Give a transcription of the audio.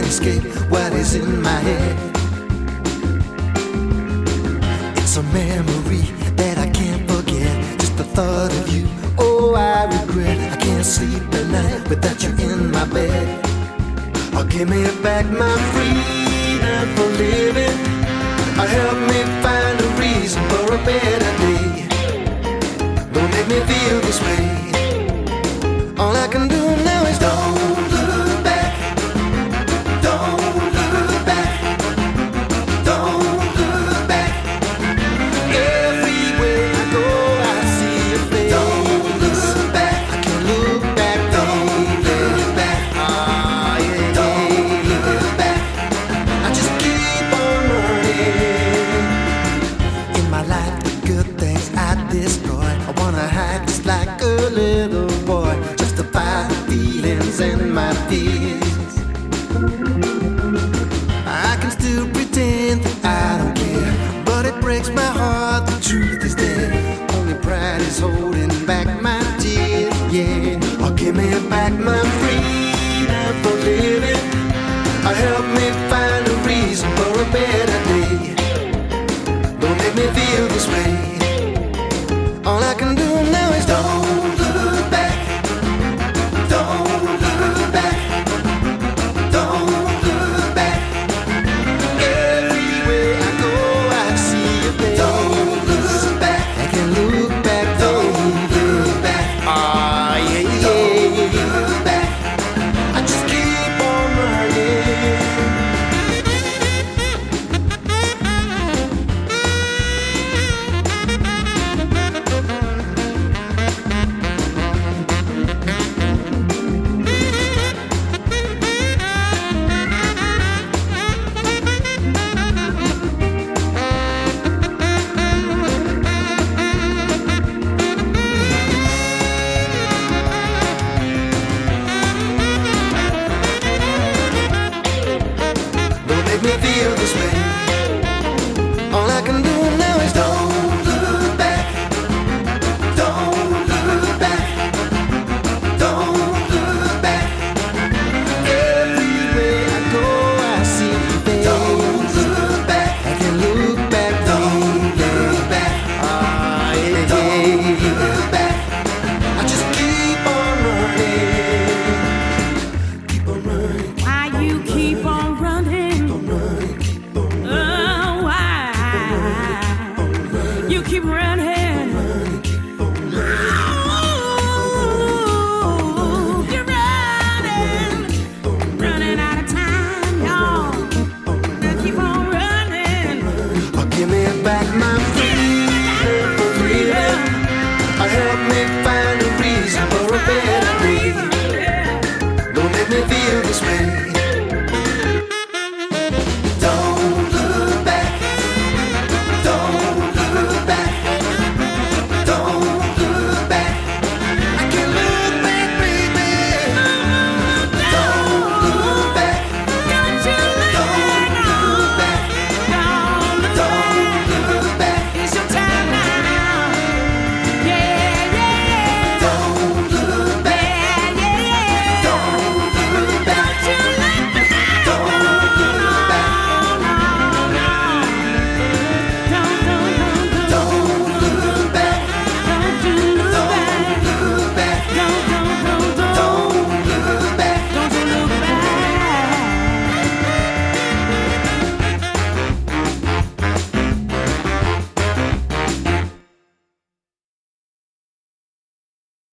escape what is in my head. It's a memory that I can't forget. Just the thought of you, oh, I regret. I can't sleep at night without you in my bed. Oh, give me back my freedom for living. Oh, help me find a reason for a better day. Don't make me feel this way. All I can do now is don't look back. Don't look back. Don't look back. Everywhere I go, I see your face. Don't look back. I can't look back. Don't look back. Ah, yeah. Don't look back. I just keep on running. In my life, the good things I destroy. I wanna hide just like a little boy. Justify the feelings and my fears. I can still pretend that I don't care, but it breaks my heart, the truth is there. Only pride is holding back my tears, yeah. Oh, give me back my freedom for living. Oh, help me find a reason for a better